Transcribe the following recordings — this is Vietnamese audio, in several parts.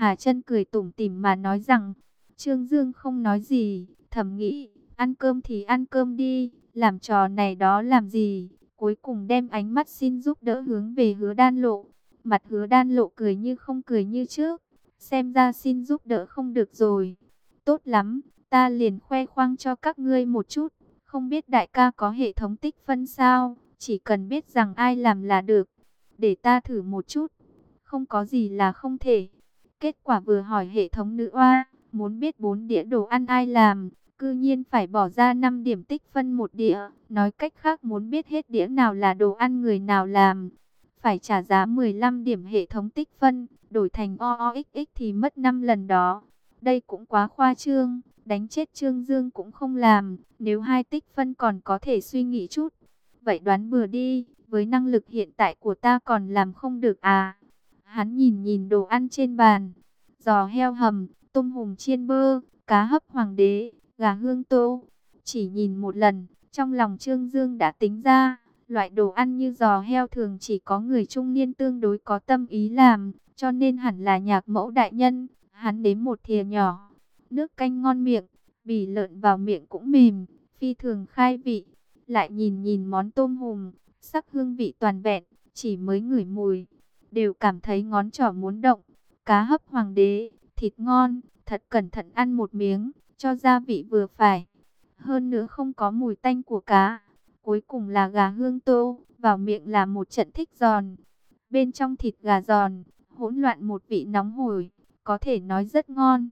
Hà Chân cười tủm tỉm mà nói rằng. Trương Dương không nói gì, thầm nghĩ, ăn cơm thì ăn cơm đi, làm trò này đó làm gì, cuối cùng đem ánh mắt xin giúp đỡ hướng về Hứa Đan Lộ. Mặt Hứa Đan Lộ cười như không cười như trước, xem ra xin giúp đỡ không được rồi. Tốt lắm, ta liền khoe khoang cho các ngươi một chút, không biết đại ca có hệ thống tích phân sao, chỉ cần biết rằng ai làm là được, để ta thử một chút, không có gì là không thể. Kết quả vừa hỏi hệ thống nữ oa, muốn biết 4 đĩa đồ ăn ai làm, cư nhiên phải bỏ ra 5 điểm tích phân một đĩa. Nói cách khác muốn biết hết đĩa nào là đồ ăn người nào làm, phải trả giá 15 điểm hệ thống tích phân, đổi thành OOXX thì mất 5 lần đó. Đây cũng quá khoa trương, đánh chết Trương Dương cũng không làm, nếu 2 tích phân còn có thể suy nghĩ chút. Vậy đoán bừa đi, với năng lực hiện tại của ta còn làm không được à? Hắn nhìn nhìn đồ ăn trên bàn, giò heo hầm, tôm hùm chiên bơ, cá hấp hoàng đế, gà hương tô. Chỉ nhìn một lần, trong lòng Trương Dương đã tính ra, loại đồ ăn như giò heo thường chỉ có người trung niên tương đối có tâm ý làm, cho nên hẳn là nhạc mẫu đại nhân. Hắn nếm một thìa nhỏ, nước canh ngon miệng, bì lợn vào miệng cũng mềm, phi thường khai vị. Lại nhìn nhìn món tôm hùm, sắc hương vị toàn vẹn, chỉ mới ngửi mùi, đều cảm thấy ngón trỏ muốn động. Cá hấp hoàng đế, thịt ngon, thật cẩn thận ăn một miếng, cho gia vị vừa phải. Hơn nữa không có mùi tanh của cá. Cuối cùng là gà hương tô, vào miệng là một trận thích giòn. Bên trong thịt gà giòn, hỗn loạn một vị nóng hổi, có thể nói rất ngon.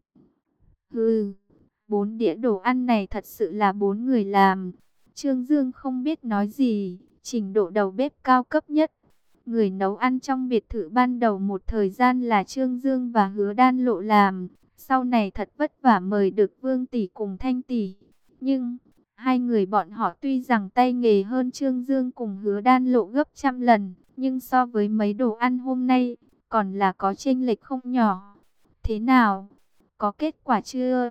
Hừ, 4 đĩa đồ ăn này thật sự là 4 người làm. Trương Dương không biết nói gì, trình độ đầu bếp cao cấp nhất. Người nấu ăn trong biệt thự ban đầu một thời gian là Trương Dương và Hứa Đan Lộ làm. Sau này thật vất vả mời được Vương tỷ cùng Thanh tỷ. Nhưng hai người bọn họ tuy rằng tay nghề hơn Trương Dương cùng Hứa Đan Lộ gấp trăm lần, nhưng so với mấy đồ ăn hôm nay, còn là có chênh lệch không nhỏ. Thế nào? Có kết quả chưa?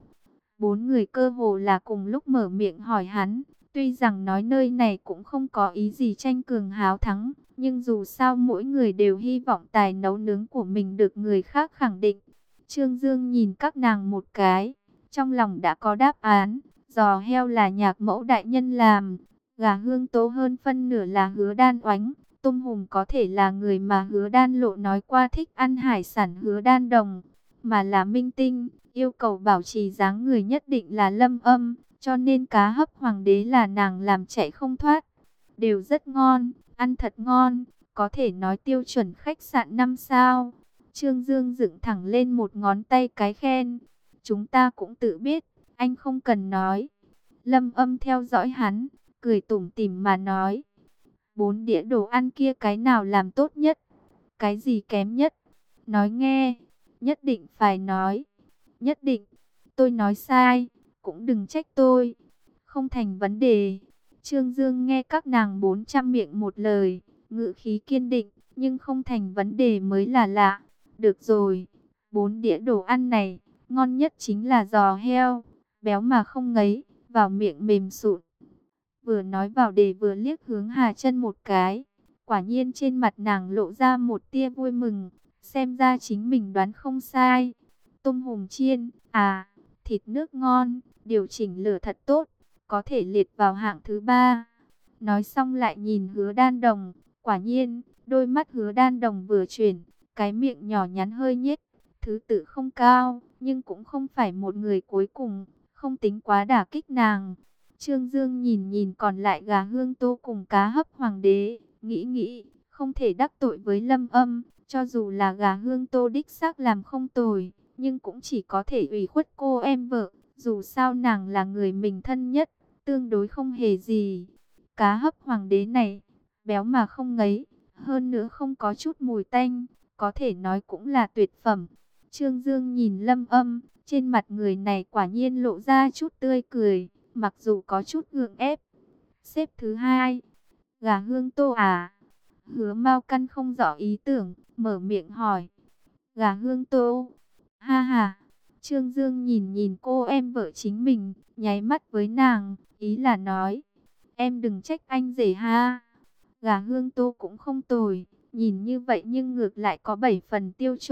4 người cơ hồ là cùng lúc mở miệng hỏi hắn. Tuy rằng nói nơi này cũng không có ý gì tranh cường háo thắng, nhưng dù sao mỗi người đều hy vọng tài nấu nướng của mình được người khác khẳng định. Trương Dương nhìn các nàng một cái, trong lòng đã có đáp án. Giò heo là nhạc mẫu đại nhân làm, gà hương tố hơn phân nửa là Hứa Đan Oánh, tôm hùm có thể là người mà Hứa Đan Lộ nói qua thích ăn hải sản Hứa Đan Đồng, mà là minh tinh, yêu cầu bảo trì dáng người nhất định là Lâm Âm, cho nên cá hấp hoàng đế là nàng làm chạy không thoát. Đều rất ngon, ăn thật ngon, có thể nói tiêu chuẩn khách sạn 5 sao. Trương Dương dựng thẳng lên một ngón tay cái khen. Chúng ta cũng tự biết, anh không cần nói. Lâm Âm theo dõi hắn, cười tủm tỉm mà nói. 4 đĩa đồ ăn kia cái nào làm tốt nhất? Cái gì kém nhất? Nói nghe, nhất định phải nói. Nhất định, tôi nói sai, cũng đừng trách tôi. Không thành vấn đề. Trương Dương nghe các nàng 400 miệng một lời, ngữ khí kiên định, nhưng không thành vấn đề mới là lạ. Được rồi, 4 đĩa đồ ăn này, ngon nhất chính là giò heo, béo mà không ngấy, vào miệng mềm sụn. Vừa nói vào đề vừa liếc hướng Hà Chân một cái, quả nhiên trên mặt nàng lộ ra một tia vui mừng, xem ra chính mình đoán không sai. Tôm hùm chiên, à, thịt nước ngon, điều chỉnh lửa thật tốt, có thể liệt vào hạng thứ 3. Nói xong lại nhìn Hứa Đan Đồng, quả nhiên, đôi mắt Hứa Đan Đồng vừa chuyển, cái miệng nhỏ nhắn hơi nhếch, thứ tự không cao, nhưng cũng không phải một người cuối cùng, không tính quá đả kích nàng. Trương Dương nhìn nhìn còn lại gà hương tô cùng cá hấp hoàng đế, nghĩ nghĩ, không thể đắc tội với Lâm Âm, cho dù là gà hương tô đích xác làm không tồi, nhưng cũng chỉ có thể ủy khuất cô em vợ, dù sao nàng là người mình thân nhất, tương đối không hề gì. Cá hấp hoàng đế này, béo mà không ngấy, hơn nữa không có chút mùi tanh, có thể nói cũng là tuyệt phẩm. Trương Dương nhìn Lâm Âm, trên mặt người này quả nhiên lộ ra chút tươi cười, mặc dù có chút gượng ép. Xếp thứ 2, gà hương tô à? Hứa Mao Căn không rõ ý tưởng, mở miệng hỏi. Gà hương tô? Ha ha. Trương Dương nhìn nhìn cô em vợ chính mình, nháy mắt với nàng, ý là nói, em đừng trách anh rể ha. Gà hương tô cũng không tồi, nhìn như vậy nhưng ngược lại có 7 phần tiêu chuẩn,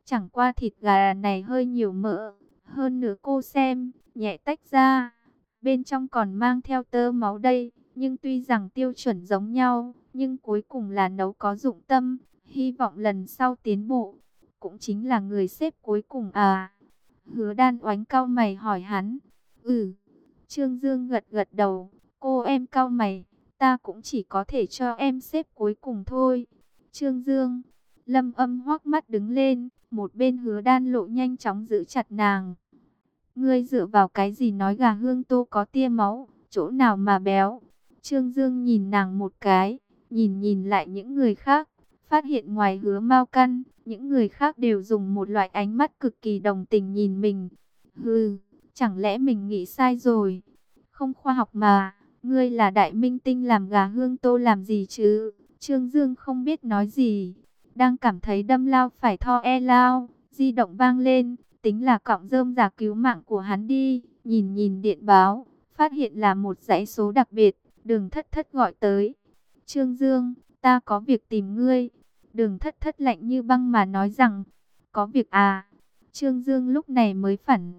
Chẳng qua thịt gà này hơi nhiều mỡ. Hơn nữa cô xem, nhẹ tách ra. Bên trong còn mang theo tơ máu đây. Nhưng tuy rằng tiêu chuẩn giống nhau, nhưng cuối cùng là nấu có dụng tâm. Hy vọng lần sau tiến bộ. Cũng chính là người xếp cuối cùng à? Hứa Đan oánh cau mày hỏi hắn. Ừ. Trương Dương gật gật đầu. Cô em cau mày. Ta cũng chỉ có thể cho em xếp cuối cùng thôi. Trương Dương. Lâm Âm hoắc mắt đứng lên. Một bên Hứa Đan Lộ nhanh chóng giữ chặt nàng. Ngươi dựa vào cái gì nói gà hương tô có tia máu, chỗ nào mà béo? Trương Dương nhìn nàng một cái, nhìn lại những người khác, phát hiện ngoài Hứa Mao Căn, những người khác đều dùng một loại ánh mắt cực kỳ đồng tình nhìn mình. Hừ, chẳng lẽ mình nghĩ sai rồi? Không khoa học mà, ngươi là đại minh tinh làm gà hương tô làm gì chứ? Trương Dương không biết nói gì, đang cảm thấy đâm lao phải tho e lao, di động vang lên. Tính là cọng rơm giả cứu mạng của hắn đi. Nhìn điện báo, phát hiện là một dãy số đặc biệt. Đường Thất Thất gọi tới. Trương Dương, ta có việc tìm ngươi. Đường Thất Thất lạnh như băng mà nói rằng, có việc à? Trương Dương lúc này mới phản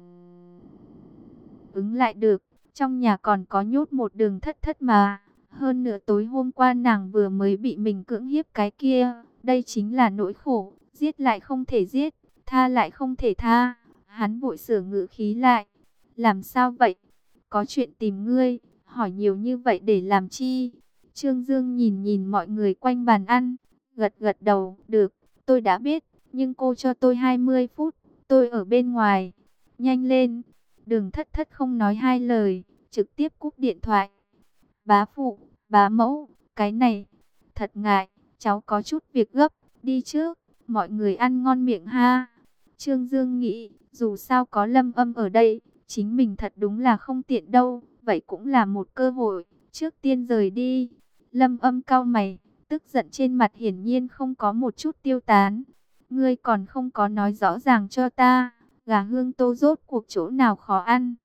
ứng lại được. Trong nhà còn có nhốt một Đường Thất Thất mà. Hơn nữa tối hôm qua nàng vừa mới bị mình cưỡng hiếp cái kia. Đây chính là nỗi khổ. Giết lại không thể giết, tha lại không thể tha. Hắn vội sửa ngữ khí lại. Làm sao vậy? Có chuyện tìm ngươi. Hỏi nhiều như vậy để làm chi? Trương Dương nhìn mọi người quanh bàn ăn. Gật gật đầu. Được, tôi đã biết. Nhưng cô cho tôi 20 phút. Tôi ở bên ngoài. Nhanh lên. Đường Thất Thất không nói hai lời. Trực tiếp cúp điện thoại. Bá phụ, bá mẫu. Cái này. Thật ngại. Cháu có chút việc gấp. Đi trước. Mọi người ăn ngon miệng ha. Trương Dương nghĩ, dù sao có Lâm Âm ở đây, chính mình thật đúng là không tiện đâu. Vậy cũng là một cơ hội, trước tiên rời đi. Lâm Âm cau mày, tức giận trên mặt hiển nhiên không có một chút tiêu tán. Ngươi còn không có nói rõ ràng cho ta, gà hương tô rốt cuộc chỗ nào khó ăn.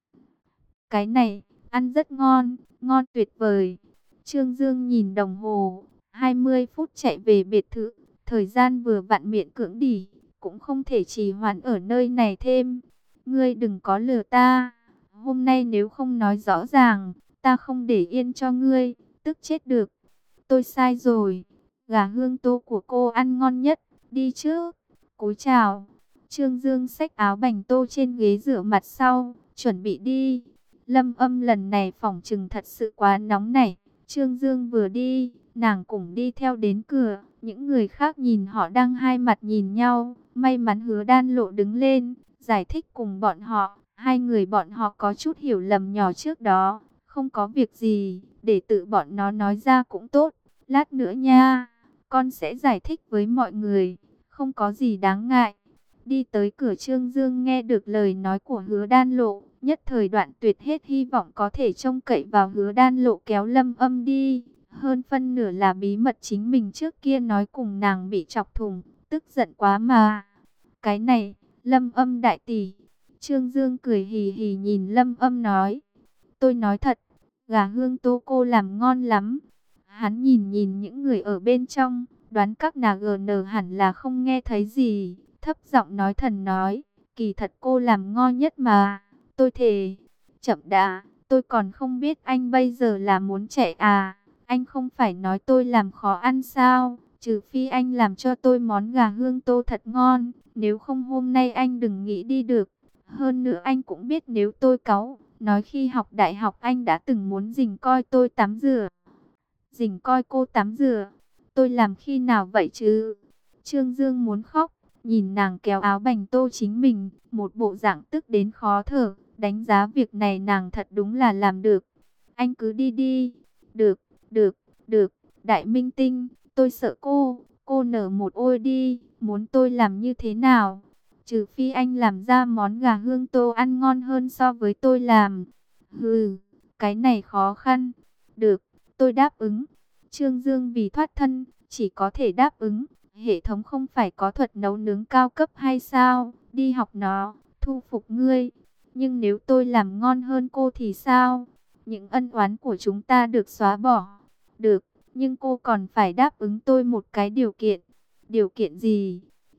Cái này, ăn rất ngon, ngon tuyệt vời. Trương Dương nhìn đồng hồ, 20 phút chạy về biệt thự. Thời gian vừa vặn miệng cưỡng đỉ, cũng không thể trì hoãn ở nơi này thêm. Ngươi đừng có lừa ta. Hôm nay nếu không nói rõ ràng, ta không để yên cho ngươi, tức chết được. Tôi sai rồi. Gà hương tô của cô ăn ngon nhất. Đi trước. Cúi chào. Trương Dương xách áo bành tô trên ghế rửa mặt sau, chuẩn bị đi. Lâm Âm lần này phỏng chừng thật sự quá nóng nảy. Trương Dương vừa đi, nàng cũng đi theo đến cửa. Những người khác nhìn họ đang hai mặt nhìn nhau. May mắn Hứa Đan Lộ đứng lên, giải thích cùng bọn họ. Hai người bọn họ có chút hiểu lầm nhỏ trước đó. Không có việc gì, để tự bọn nó nói ra cũng tốt. Lát nữa nha, con sẽ giải thích với mọi người. Không có gì đáng ngại. Đi tới cửa, Trương Dương nghe được lời nói của Hứa Đan Lộ. Nhất thời đoạn tuyệt hết hy vọng có thể trông cậy vào Hứa Đan Lộ kéo Lâm Âm đi. Hơn phân nửa là bí mật chính mình trước kia nói cùng nàng bị chọc thủng, tức giận quá mà. Cái này, Lâm Âm đại tỷ. Trương Dương cười hì hì nhìn Lâm Âm nói. Tôi nói thật, gà hương tô cô làm ngon lắm. Hắn nhìn những người ở bên trong, đoán các nàng hẳn là không nghe thấy gì. Thấp giọng nói thần nói, kỳ thật cô làm ngon nhất mà. Tôi thề. Chậm đã, tôi còn không biết anh bây giờ là muốn chạy à. Anh không phải nói tôi làm khó ăn sao? Trừ phi anh làm cho tôi món gà hương tô thật ngon. Nếu không hôm nay anh đừng nghĩ đi được. Hơn nữa anh cũng biết nếu tôi cáu. Nói khi học đại học anh đã từng muốn rình coi tôi tắm rửa. Rình coi cô tắm rửa. Tôi làm khi nào vậy chứ? Trương Dương muốn khóc. Nhìn nàng kéo áo bành tô chính mình. Một bộ dạng tức đến khó thở. Đánh giá việc này nàng thật đúng là làm được. Anh cứ đi đi. Được. Được, đại minh tinh, tôi sợ cô nở một ôi đi, muốn tôi làm như thế nào? Trừ phi anh làm ra món gà hương tô ăn ngon hơn so với tôi làm. Hừ, cái này khó khăn. Được, tôi đáp ứng. Trương Dương vì thoát thân, chỉ có thể đáp ứng. Hệ thống không phải có thuật nấu nướng cao cấp hay sao? Đi học nó, thu phục ngươi. Nhưng nếu tôi làm ngon hơn cô thì sao? Những ân oán của chúng ta được xóa bỏ. Được, nhưng cô còn phải đáp ứng tôi một cái điều kiện. Điều kiện gì?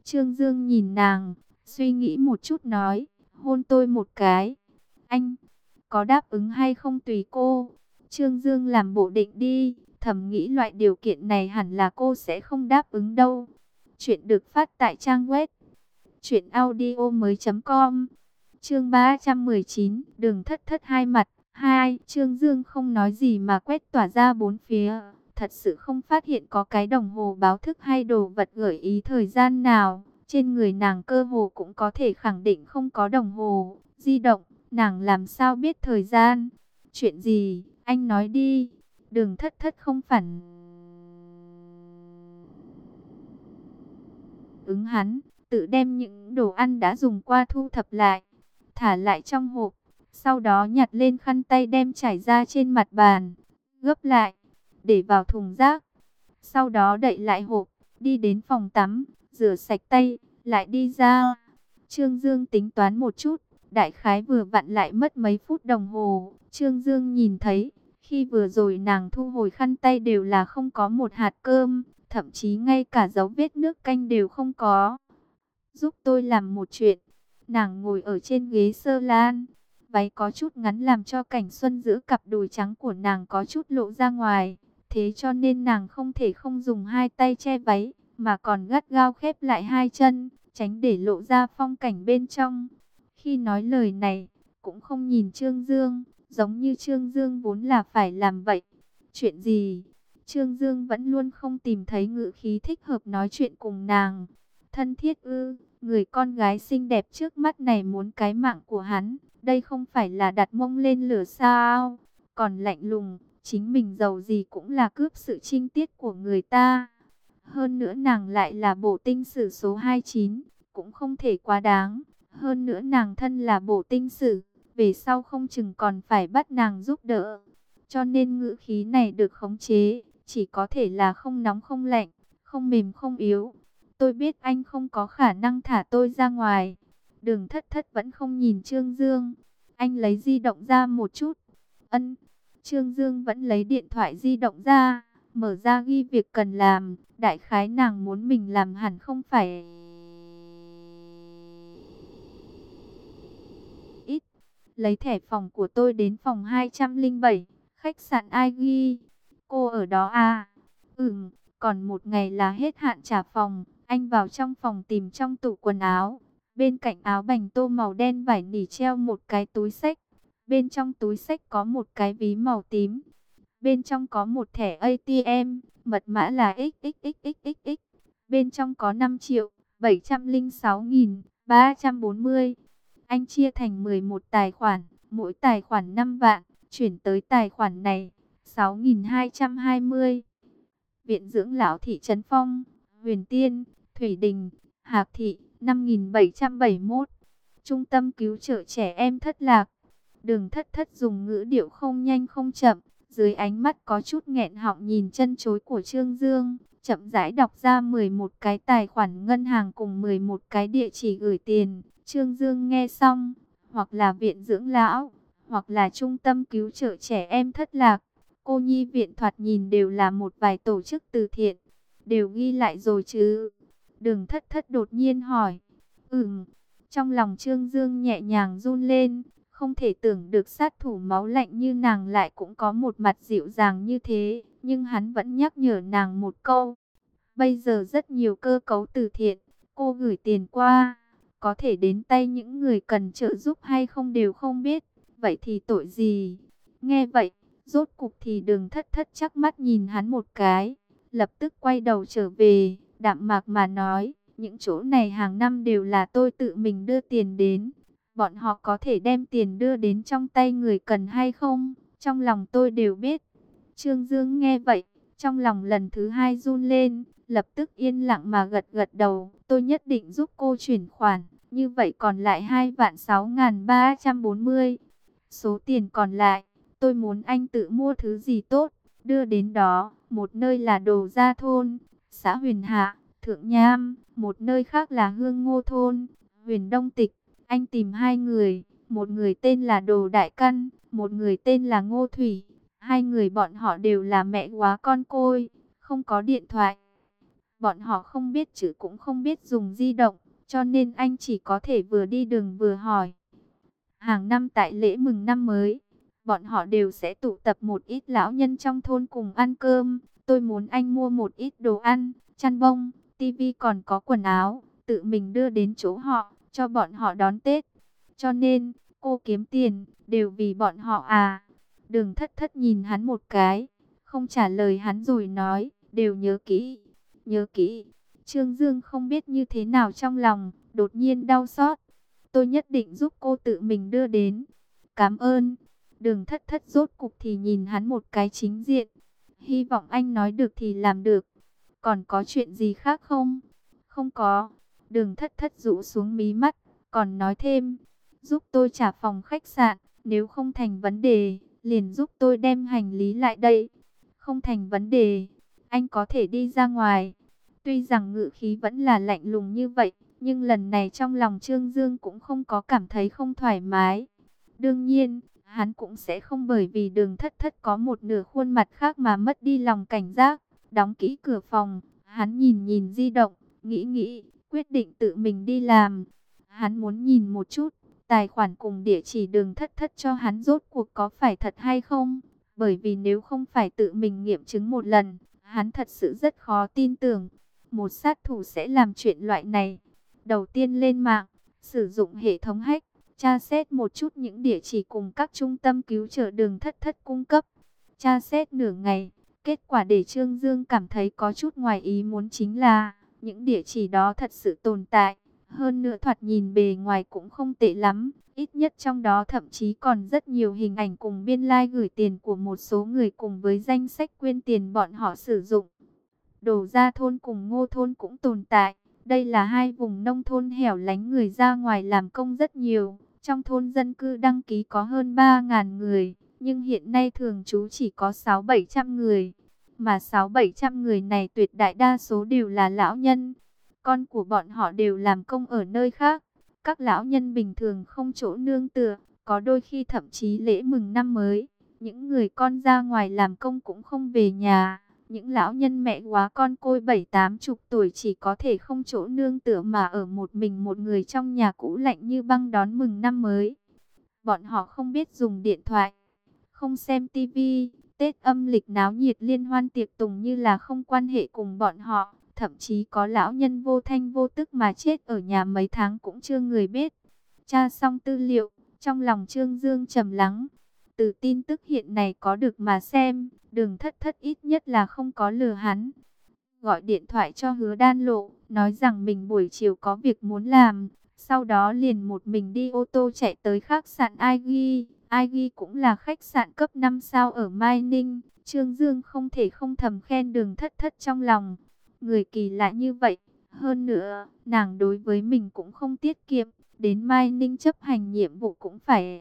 Trương Dương nhìn nàng, suy nghĩ một chút nói, hôn tôi một cái. Anh có đáp ứng hay không tùy cô. Trương Dương làm bộ định đi, thầm nghĩ loại điều kiện này hẳn là cô sẽ không đáp ứng đâu. Chuyện được phát tại trang web truyệnaudiomoi.com. Chương 319, Đường Thất Thất hai mặt. 2. Trương Dương không nói gì mà quét tỏa ra bốn phía, thật sự không phát hiện có cái đồng hồ báo thức hay đồ vật gợi ý thời gian nào. Trên người nàng cơ hồ cũng có thể khẳng định không có đồng hồ di động, nàng làm sao biết thời gian? Chuyện gì? Anh nói đi. Đường Thất Thất không phản ứng hắn, tự đem những đồ ăn đã dùng qua thu thập lại, thả lại trong hộp. Sau đó nhặt lên khăn tay đem trải ra trên mặt bàn, gấp lại, để vào thùng rác. Sau đó đậy lại hộp, đi đến phòng tắm, rửa sạch tay, lại đi ra. Trương Dương tính toán một chút, đại khái vừa vặn lại mất mấy phút đồng hồ. Trương Dương nhìn thấy, khi vừa rồi nàng thu hồi khăn tay đều là không có một hạt cơm, thậm chí ngay cả dấu vết nước canh đều không có. Giúp tôi làm một chuyện. Nàng ngồi ở trên ghế sơ lan, váy có chút ngắn làm cho cảnh xuân giữa cặp đùi trắng của nàng có chút lộ ra ngoài. Thế cho nên nàng không thể không dùng hai tay che váy, mà còn gắt gao khép lại hai chân, tránh để lộ ra phong cảnh bên trong. Khi nói lời này, cũng không nhìn Trương Dương, giống như Trương Dương vốn là phải làm vậy. Chuyện gì? Trương Dương vẫn luôn không tìm thấy ngữ khí thích hợp nói chuyện cùng nàng. Thân thiết ư? Người con gái xinh đẹp trước mắt này muốn cái mạng của hắn, đây không phải là đặt mông lên lửa sao? Còn lạnh lùng, chính mình giàu gì cũng là cướp sự trinh tiết của người ta. Hơn nữa nàng lại là bổ tinh sử số 29, cũng không thể quá đáng. Hơn nữa nàng thân là bổ tinh sử, về sau không chừng còn phải bắt nàng giúp đỡ. Cho nên ngữ khí này được khống chế, chỉ có thể là không nóng không lạnh, không mềm không yếu. Tôi biết anh không có khả năng thả tôi ra ngoài. Đường Thất Thất vẫn không nhìn Trương Dương. Anh lấy di động ra một chút. Ân. Trương Dương vẫn lấy điện thoại di động ra, mở ra ghi việc cần làm. Đại khái nàng muốn mình làm hẳn không phải ít. Lấy thẻ phòng của tôi đến phòng 207, khách sạn ai ghi. Cô ở đó à? Còn một ngày là hết hạn trả phòng. Anh vào trong phòng tìm trong tủ quần áo. Bên cạnh áo bành tô màu đen vải nỉ treo một cái túi xách. Bên trong túi xách có một cái ví màu tím. Bên trong có một thẻ ATM, mật mã là XXXXX. Bên trong có 5.706.340. Anh chia thành 11 tài khoản, mỗi tài khoản 5 vạn, chuyển tới tài khoản này 6.220. Viện dưỡng lão thị trấn Phong, Huyền Tiên, Thủy Đình, Hạc Thị, 5.771. Trung tâm cứu trợ trẻ em thất lạc. Đường Thất Thất dùng ngữ điệu không nhanh không chậm, dưới ánh mắt có chút nghẹn họng nhìn chân chối của Trương Dương, chậm rãi đọc ra 11 cái tài khoản ngân hàng cùng 11 cái địa chỉ gửi tiền. Trương Dương nghe xong, hoặc là viện dưỡng lão, hoặc là trung tâm cứu trợ trẻ em thất lạc. Cô nhi viện thoạt nhìn đều là một vài tổ chức từ thiện. Đều ghi lại rồi chứ? Đường Thất Thất đột nhiên hỏi. Trong lòng Trương Dương nhẹ nhàng run lên. Không thể tưởng được sát thủ máu lạnh như nàng lại cũng có một mặt dịu dàng như thế. Nhưng hắn vẫn nhắc nhở nàng một câu. Bây giờ rất nhiều cơ cấu từ thiện, cô gửi tiền qua, có thể đến tay những người cần trợ giúp hay không đều không biết. Vậy thì tội gì? Nghe vậy, rốt cục thì Đường Thất Thất chắc mắt nhìn hắn một cái, lập tức quay đầu trở về, đạm mạc mà nói, những chỗ này hàng năm đều là tôi tự mình đưa tiền đến. Bọn họ có thể đem tiền đưa đến trong tay người cần hay không? Trong lòng tôi đều biết. Trương Dương nghe vậy, trong lòng lần thứ hai run lên, lập tức yên lặng mà gật gật đầu. Tôi nhất định giúp cô chuyển khoản, như vậy còn lại 2.6.340. Số tiền còn lại, tôi muốn anh tự mua thứ gì tốt, đưa đến đó. Một nơi là Đồ Gia Thôn, xã Huyền Hạ, Thượng Nham, một nơi khác là Hương Ngô Thôn, Huyền Đông Tịch. Anh tìm hai người, một người tên là Đồ Đại Căn, một người tên là Ngô Thủy. Hai người bọn họ đều là mẹ góa con côi, không có điện thoại. Bọn họ không biết chữ cũng không biết dùng di động, cho nên anh chỉ có thể vừa đi đường vừa hỏi. Hàng năm tại lễ mừng năm mới, bọn họ đều sẽ tụ tập một ít lão nhân trong thôn cùng ăn cơm. Tôi muốn anh mua một ít đồ ăn, chăn bông, tivi còn có quần áo, tự mình đưa đến chỗ họ, cho bọn họ đón Tết. Cho nên, cô kiếm tiền, đều vì bọn họ à. Đường Thất Thất nhìn hắn một cái, không trả lời hắn rồi nói, đều nhớ kỹ, nhớ kỹ. Trương Dương không biết như thế nào trong lòng, đột nhiên đau xót. Tôi nhất định giúp cô tự mình đưa đến. Cảm ơn. Đường Thất Thất rốt cục thì nhìn hắn một cái chính diện. Hy vọng anh nói được thì làm được. Còn có chuyện gì khác không? Không có. Đường Thất Thất rũ xuống mí mắt, còn nói thêm, giúp tôi trả phòng khách sạn, nếu không thành vấn đề, liền giúp tôi đem hành lý lại đây. Không thành vấn đề, anh có thể đi ra ngoài. Tuy rằng ngữ khí vẫn là lạnh lùng như vậy, nhưng lần này trong lòng Trương Dương cũng không có cảm thấy không thoải mái. Đương nhiên, hắn cũng sẽ không bởi vì Đường Thất Thất có một nửa khuôn mặt khác mà mất đi lòng cảnh giác. Đóng kỹ cửa phòng, hắn nhìn nhìn di động, nghĩ, quyết định tự mình đi làm. Hắn muốn nhìn một chút, tài khoản cùng địa chỉ Đường Thất Thất cho hắn rốt cuộc có phải thật hay không. Bởi vì nếu không phải tự mình nghiệm chứng một lần, hắn thật sự rất khó tin tưởng một sát thủ sẽ làm chuyện loại này. Đầu tiên lên mạng, sử dụng hệ thống hack, tra xét một chút những địa chỉ cùng các trung tâm cứu trợ Đường Thất Thất cung cấp. Tra xét nửa ngày, kết quả để Trương Dương cảm thấy có chút ngoài ý muốn chính là những địa chỉ đó thật sự tồn tại. Hơn nữa thoạt nhìn bề ngoài cũng không tệ lắm. Ít nhất trong đó thậm chí còn rất nhiều hình ảnh cùng biên lai gửi tiền của một số người cùng với danh sách quyên tiền bọn họ sử dụng. Đổ Gia thôn cùng Ngô thôn cũng tồn tại. Đây là hai vùng nông thôn hẻo lánh, người ra ngoài làm công rất nhiều. Trong thôn dân cư đăng ký có hơn 3.000 người, nhưng hiện nay thường trú chỉ có 600-700 người. Mà 600-700 người này tuyệt đại đa số đều là lão nhân. Con của bọn họ đều làm công ở nơi khác. Các lão nhân bình thường không chỗ nương tựa, có đôi khi thậm chí lễ mừng năm mới, những người con ra ngoài làm công cũng không về nhà. Những lão nhân mẹ quá con côi 7-80 tuổi chỉ có thể không chỗ nương tựa mà ở một mình một người trong nhà cũ lạnh như băng đón mừng năm mới. Bọn họ không biết dùng điện thoại, không xem tivi, Tết âm lịch náo nhiệt liên hoan tiệc tùng như là không quan hệ cùng bọn họ. Thậm chí có lão nhân vô thanh vô tức mà chết ở nhà mấy tháng cũng chưa người biết. Tra xong tư liệu, trong lòng Trương Dương trầm lắng. Từ tin tức hiện này có được mà xem, Đường Thất Thất ít nhất là không có lừa hắn. Gọi điện thoại cho Hứa Đan Lộ, nói rằng mình buổi chiều có việc muốn làm. Sau đó liền một mình đi ô tô chạy tới khách sạn Igi. Igi cũng là khách sạn cấp 5 sao ở Mai Ninh. Trương Dương không thể không thầm khen Đường Thất Thất trong lòng. Người kỳ lạ như vậy. Hơn nữa, nàng đối với mình cũng không tiết kiệm. Đến Mai Ninh chấp hành nhiệm vụ cũng phải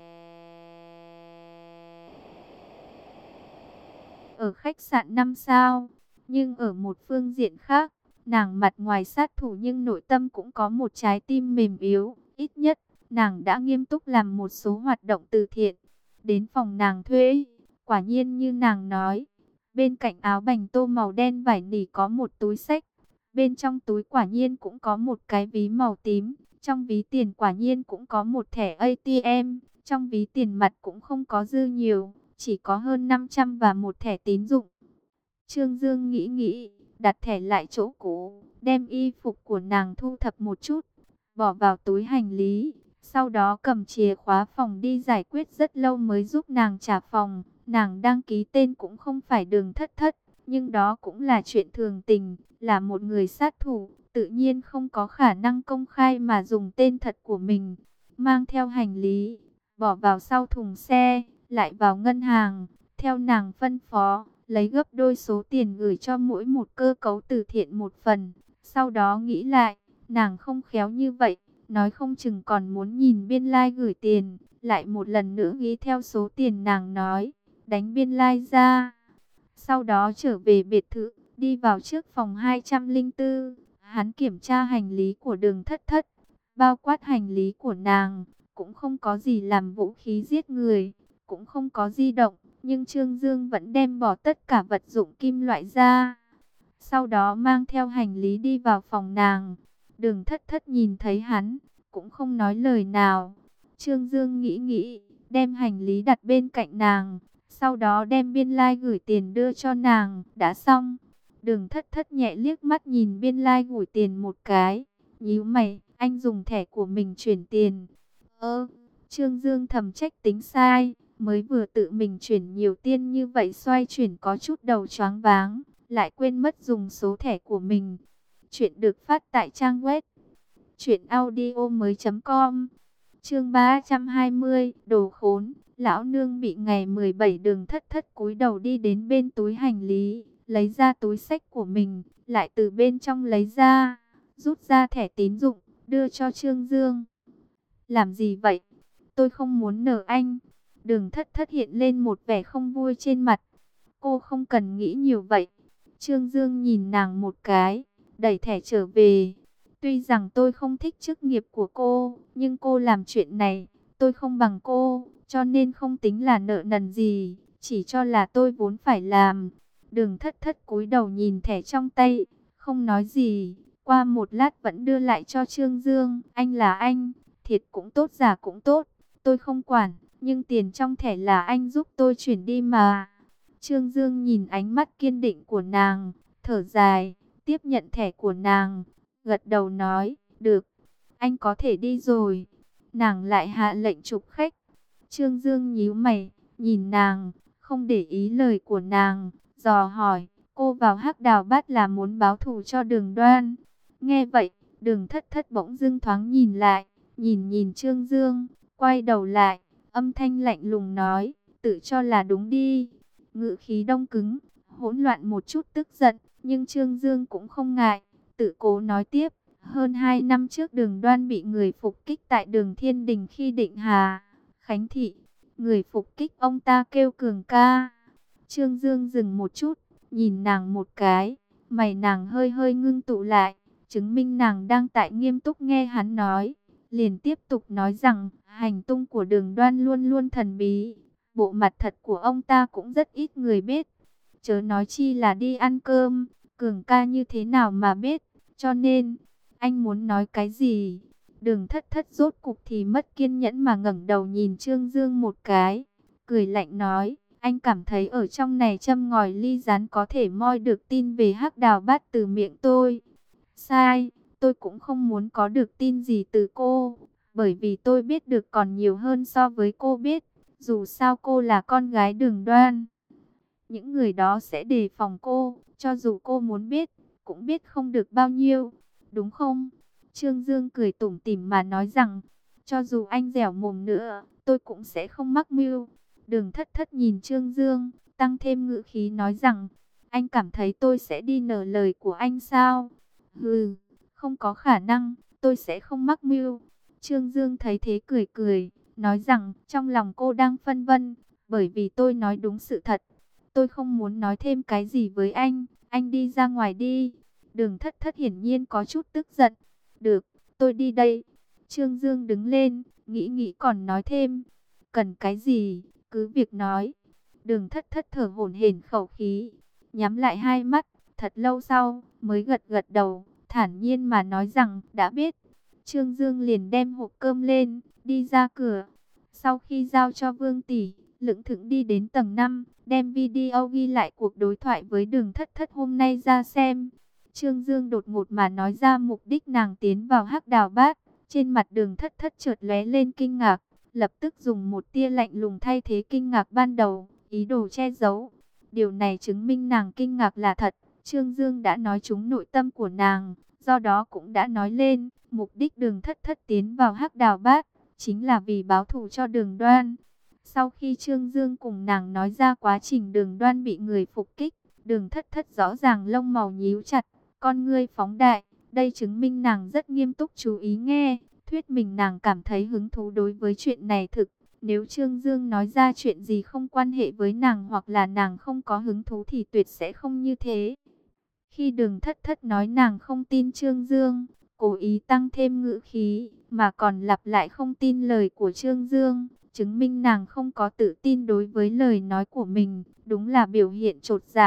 ở khách sạn 5 sao. Nhưng ở một phương diện khác, nàng mặt ngoài sát thủ nhưng nội tâm cũng có một trái tim mềm yếu. Ít nhất, nàng đã nghiêm túc làm một số hoạt động từ thiện. Đến phòng nàng thuê, quả nhiên như nàng nói, bên cạnh áo bành tô màu đen vải nỉ có một túi xách. Bên trong túi quả nhiên cũng có một cái ví màu tím. Trong ví tiền quả nhiên cũng có một thẻ ATM. Trong ví tiền mặt cũng không có dư nhiều, chỉ có hơn 500 và một thẻ tín dụng. Trương Dương nghĩ, đặt thẻ lại chỗ cũ, đem y phục của nàng thu thập một chút, bỏ vào túi hành lý. Sau đó cầm chìa khóa phòng đi giải quyết, rất lâu mới giúp nàng trả phòng. Nàng đăng ký tên cũng không phải Đường Thất Thất, nhưng đó cũng là chuyện thường tình. Là một người sát thủ, tự nhiên không có khả năng công khai mà dùng tên thật của mình. Mang theo hành lý, bỏ vào sau thùng xe, lại vào ngân hàng, theo nàng phân phó, lấy gấp đôi số tiền gửi cho mỗi một cơ cấu từ thiện một phần. Sau đó nghĩ lại, nàng không khéo như vậy, nói không chừng còn muốn nhìn biên lai gửi tiền, lại một lần nữa ghi theo số tiền nàng nói, đánh biên lai ra. Sau đó trở về biệt thự, đi vào trước phòng 204, hắn kiểm tra hành lý của Đường Thất Thất, bao quát hành lý của nàng, cũng không có gì làm vũ khí giết người, cũng không có di động, nhưng Trương Dương vẫn đem bỏ tất cả vật dụng kim loại ra. sau đó mang theo hành lý đi vào phòng nàng. Đường Thất Thất nhìn thấy hắn, cũng không nói lời nào. Trương Dương nghĩ nghĩ, đem hành lý đặt bên cạnh nàng, sau đó đem biên lai gửi tiền đưa cho nàng, đã xong. Đường Thất Thất nhẹ liếc mắt nhìn biên lai gửi tiền một cái, nhíu mày, anh dùng thẻ của mình chuyển tiền. Trương Dương thầm trách tính sai, mới vừa tự mình chuyển nhiều tiền như vậy, xoay chuyển có chút đầu choáng váng, lại quên mất dùng số thẻ của mình. Chuyện được phát tại trang web truyệnaudiomoi.com. Chương 320, đồ khốn, lão nương bị ngày 17. Đường Thất Thất cúi đầu đi đến bên túi hành lý, lấy ra túi xách của mình, lại từ bên trong lấy ra, rút ra thẻ tín dụng, đưa cho Trương Dương. Làm gì vậy? Tôi không muốn nợ anh. Đường Thất Thất hiện lên một vẻ không vui trên mặt. Cô không cần nghĩ nhiều vậy. Trương Dương nhìn nàng một cái, đẩy thẻ trở về. Tuy rằng tôi không thích chức nghiệp của cô, nhưng cô làm chuyện này, tôi không bằng cô, cho nên không tính là nợ nần gì, chỉ cho là tôi vốn phải làm. Đường Thất Thất cúi đầu nhìn thẻ trong tay, không nói gì. Qua một lát vẫn đưa lại cho Trương Dương. Anh là anh, thiệt cũng tốt giả cũng tốt, tôi không quản, nhưng tiền trong thẻ là anh giúp tôi chuyển đi mà. Trương Dương nhìn ánh mắt kiên định của nàng, thở dài, tiếp nhận thẻ của nàng, gật đầu nói, được, anh có thể đi rồi. Nàng lại hạ lệnh chụp khách. Trương Dương nhíu mày, nhìn nàng, không để ý lời của nàng, dò hỏi, cô vào Hắc Đào Bát là muốn báo thù cho Đường Đoan. Nghe vậy, Đường Thất Thất bỗng dưng thoáng nhìn lại, nhìn Trương Dương, quay đầu lại, âm thanh lạnh lùng nói, tự cho là đúng đi. Ngữ khí đông cứng, hỗn loạn một chút tức giận, nhưng Trương Dương cũng không ngại, tự cố nói tiếp. Hơn 2 năm trước Đường Đoan bị người phục kích tại Đường Thiên Đình khi định Hà, Khánh Thị. Người phục kích ông ta kêu Cường ca. Trương Dương dừng một chút, nhìn nàng một cái, mày nàng hơi hơi ngưng tụ lại, chứng minh nàng đang tại nghiêm túc nghe hắn nói. Liền tiếp tục nói rằng, hành tung của Đường Đoan luôn luôn thần bí, bộ mặt thật của ông ta cũng rất ít người biết. Chớ nói chi là đi ăn cơm, Cường ca như thế nào mà biết, cho nên, anh muốn nói cái gì? Đường Thất Thất rốt cục thì mất kiên nhẫn mà ngẩng đầu nhìn Trương Dương một cái, cười lạnh nói, anh cảm thấy ở trong này châm ngòi ly rán có thể moi được tin về Hắc Đào Bát từ miệng tôi. Sai, tôi cũng không muốn có được tin gì từ cô, bởi vì tôi biết được còn nhiều hơn so với cô biết, dù sao cô là con gái Đường Đoan. Những người đó sẽ đề phòng cô, cho dù cô muốn biết, cũng biết không được bao nhiêu, đúng không? Trương Dương cười tủm tỉm mà nói rằng, cho dù anh dẻo mồm nữa, tôi cũng sẽ không mắc mưu. Đường Thất Thất nhìn Trương Dương, tăng thêm ngữ khí nói rằng, anh cảm thấy tôi sẽ đi nở lời của anh sao? Hừ, không có khả năng, tôi sẽ không mắc mưu. Trương Dương thấy thế cười cười, nói rằng trong lòng cô đang phân vân, bởi vì tôi nói đúng sự thật. Tôi không muốn nói thêm cái gì với anh đi ra ngoài đi. Đường Thất Thất hiển nhiên có chút tức giận. Được, tôi đi đây. Trương Dương đứng lên, nghĩ còn nói thêm. Cần cái gì, cứ việc nói. Đường Thất Thất thở hổn hển khẩu khí, nhắm lại hai mắt, thật lâu sau mới gật gật đầu, thản nhiên mà nói rằng đã biết. Trương Dương liền đem hộp cơm lên, đi ra cửa. Sau khi giao cho Vương tỷ, lững thững đi đến tầng 5, đem video ghi lại cuộc đối thoại với Đường Thất Thất hôm nay ra xem. Trương Dương đột ngột mà nói ra mục đích nàng tiến vào Hắc Đào Bát. Trên mặt Đường Thất Thất chợt lóe lên kinh ngạc, lập tức dùng một tia lạnh lùng thay thế kinh ngạc ban đầu, ý đồ che giấu. Điều này chứng minh nàng kinh ngạc là thật. Trương Dương đã nói trúng nội tâm của nàng, do đó cũng đã nói lên, mục đích Đường Thất Thất tiến vào Hắc Đào Bát chính là vì báo thù cho Đường Đoan. Sau khi Trương Dương cùng nàng nói ra quá trình Đường Đoan bị người phục kích, Đường Thất Thất rõ ràng lông mày nhíu chặt, con ngươi phóng đại, đây chứng minh nàng rất nghiêm túc chú ý nghe, thuyết minh nàng cảm thấy hứng thú đối với chuyện này thực. Nếu Trương Dương nói ra chuyện gì không quan hệ với nàng hoặc là nàng không có hứng thú thì tuyệt sẽ không như thế. Khi Đường Thất Thất nói nàng không tin Trương Dương, cố ý tăng thêm ngữ khí, mà còn lặp lại không tin lời của Trương Dương, chứng minh nàng không có tự tin đối với lời nói của mình, đúng là biểu hiện chột dạ.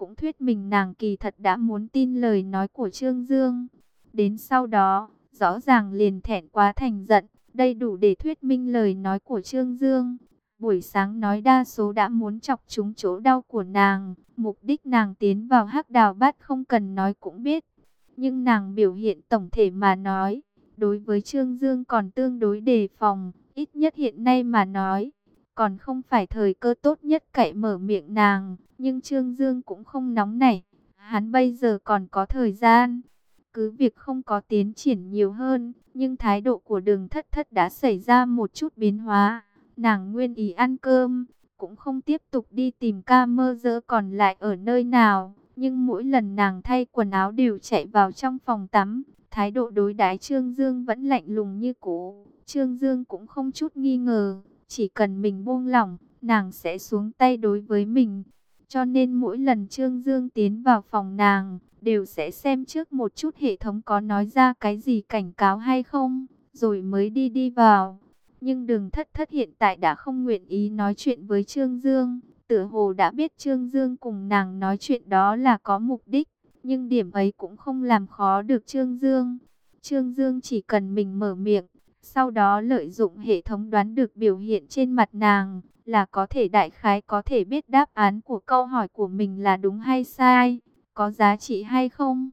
cũng thuyết mình nàng kỳ thật đã muốn tin lời nói của Trương Dương. Đến sau đó, rõ ràng liền thẹn quá thành giận, đây đủ để thuyết minh lời nói của Trương Dương. Buổi sáng nói đa số đã muốn chọc trúng chỗ đau của nàng, mục đích nàng tiến vào Hắc Đào Bát không cần nói cũng biết. Nhưng nàng biểu hiện tổng thể mà nói, đối với Trương Dương còn tương đối đề phòng, ít nhất hiện nay mà nói, còn không phải thời cơ tốt nhất cậy mở miệng nàng, nhưng Trương Dương cũng không nóng nảy, hắn bây giờ còn có thời gian. Cứ việc không có tiến triển nhiều hơn, nhưng thái độ của Đường Thất Thất đã xảy ra một chút biến hóa. Nàng nguyên ý ăn cơm, cũng không tiếp tục đi tìm ca mơ dỡ còn lại ở nơi nào. Nhưng mỗi lần nàng thay quần áo đều chạy vào trong phòng tắm, thái độ đối đãi Trương Dương vẫn lạnh lùng như cũ. Trương Dương cũng không chút nghi ngờ, chỉ cần mình buông lỏng, nàng sẽ xuống tay đối với mình. Cho nên mỗi lần Trương Dương tiến vào phòng nàng, đều sẽ xem trước một chút hệ thống có nói ra cái gì cảnh cáo hay không, rồi mới đi vào. Nhưng Đường Thất Thất hiện tại đã không nguyện ý nói chuyện với Trương Dương, tựa hồ đã biết Trương Dương cùng nàng nói chuyện đó là có mục đích, nhưng điểm ấy cũng không làm khó được Trương Dương. Trương Dương chỉ cần mình mở miệng, sau đó lợi dụng hệ thống đoán được biểu hiện trên mặt nàng, là có thể đại khái có thể biết đáp án của câu hỏi của mình là đúng hay sai, có giá trị hay không.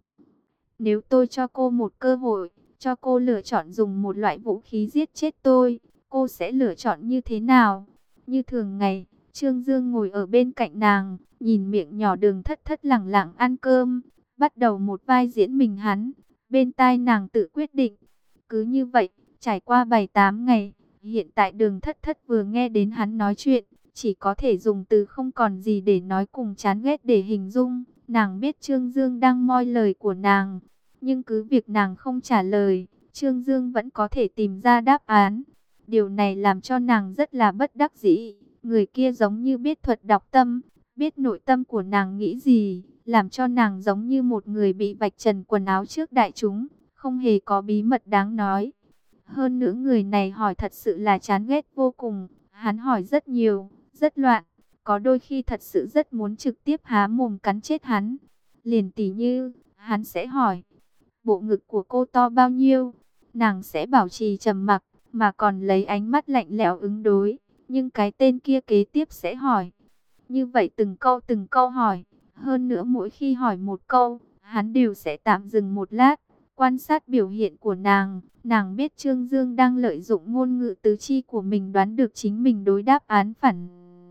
Nếu tôi cho cô một cơ hội, cho cô lựa chọn dùng một loại vũ khí giết chết tôi, cô sẽ lựa chọn như thế nào? Như thường ngày, Trương Dương ngồi ở bên cạnh nàng, nhìn miệng nhỏ Đường Thất Thất lẳng lặng ăn cơm, bắt đầu một vai diễn mình hắn, bên tai nàng tự quyết định. Cứ như vậy, trải qua 7-8 ngày, hiện tại Đường Thất Thất vừa nghe đến hắn nói chuyện, chỉ có thể dùng từ không còn gì để nói cùng chán ghét để hình dung. Nàng biết Trương Dương đang moi lời của nàng, nhưng cứ việc nàng không trả lời, Trương Dương vẫn có thể tìm ra đáp án. Điều này làm cho nàng rất là bất đắc dĩ. Người kia giống như biết thuật đọc tâm, biết nội tâm của nàng nghĩ gì, làm cho nàng giống như một người bị vạch trần quần áo trước đại chúng, không hề có bí mật đáng nói. Hơn nữa người này hỏi thật sự là chán ghét vô cùng, hắn hỏi rất nhiều, rất loạn, có đôi khi thật sự rất muốn trực tiếp há mồm cắn chết hắn. Liền tỉ như, hắn sẽ hỏi, bộ ngực của cô to bao nhiêu? Nàng sẽ bảo trì trầm mặc, mà còn lấy ánh mắt lạnh lẽo ứng đối. Nhưng cái tên kia kế tiếp sẽ hỏi. Như vậy từng câu hỏi. Hơn nữa mỗi khi hỏi một câu, hắn đều sẽ tạm dừng một lát, quan sát biểu hiện của nàng. Nàng biết Trương Dương đang lợi dụng ngôn ngữ tứ chi của mình đoán được chính mình đối đáp án phản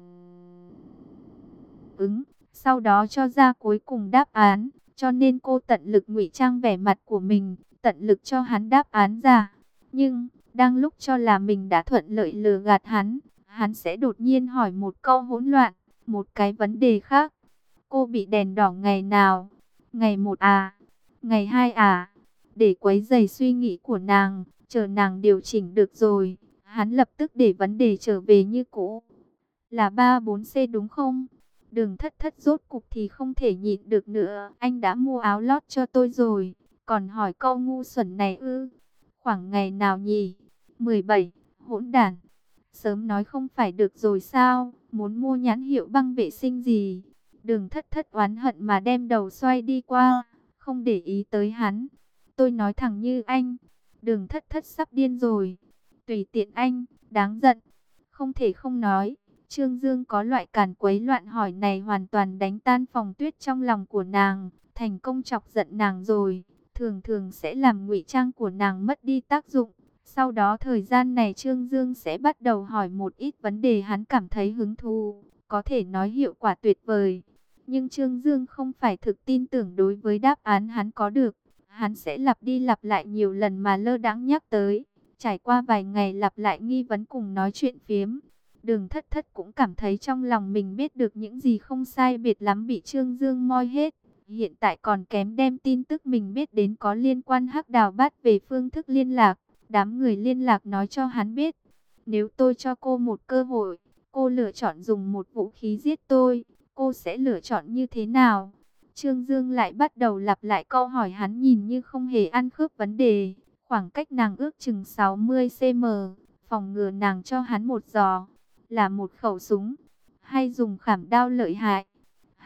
ứng, sau đó cho ra cuối cùng đáp án. Cho nên cô tận lực ngụy trang vẻ mặt của mình, tận lực cho hắn đáp án ra. Nhưng, đang lúc cho là mình đã thuận lợi lừa gạt hắn, hắn sẽ đột nhiên hỏi một câu hỗn loạn, một cái vấn đề khác. Cô bị đèn đỏ ngày nào? Ngày 1 à? Ngày 2 à? Để quấy rầy suy nghĩ của nàng, chờ nàng điều chỉnh được rồi, hắn lập tức để vấn đề trở về như cũ. Là 34C đúng không? Đường Thất Thất rốt cục thì không thể nhịn được nữa. Anh đã mua áo lót cho tôi rồi, còn hỏi câu ngu xuẩn này ư? Khoảng ngày nào nhỉ? 17, hỗn đản. Sớm nói không phải được rồi sao? Muốn mua nhãn hiệu băng vệ sinh gì? Đường Thất Thất oán hận mà đem đầu xoay đi qua, không để ý tới hắn. Tôi nói thẳng như anh. Đường Thất Thất sắp điên rồi. Tùy tiện anh, đáng giận. Không thể không nói, Trương Dương có loại càn quấy loạn hỏi này hoàn toàn đánh tan phòng tuyết trong lòng của nàng, thành công chọc giận nàng rồi, thường thường sẽ làm ngụy trang của nàng mất đi tác dụng. Sau đó thời gian này Trương Dương sẽ bắt đầu hỏi một ít vấn đề hắn cảm thấy hứng thú, có thể nói hiệu quả tuyệt vời. Nhưng Trương Dương không phải thực tin tưởng đối với đáp án hắn có được, hắn sẽ lặp đi lặp lại nhiều lần mà lơ đãng nhắc tới. Trải qua vài ngày lặp lại nghi vấn cùng nói chuyện phiếm, Đường Thất Thất cũng cảm thấy trong lòng mình biết được những gì không sai biệt lắm bị Trương Dương moi hết. Hiện tại còn kém đem tin tức mình biết đến có liên quan Hắc Đào Bát về phương thức liên lạc. Đám người liên lạc nói cho hắn biết, nếu tôi cho cô một cơ hội, cô lựa chọn dùng một vũ khí giết tôi, cô sẽ lựa chọn như thế nào? Trương Dương lại bắt đầu lặp lại câu hỏi hắn nhìn như không hề ăn khớp vấn đề. Khoảng cách nàng ước chừng 60 cm, phòng ngừa nàng cho hắn một giò. Là một khẩu súng, hay dùng khảm đao lợi hại,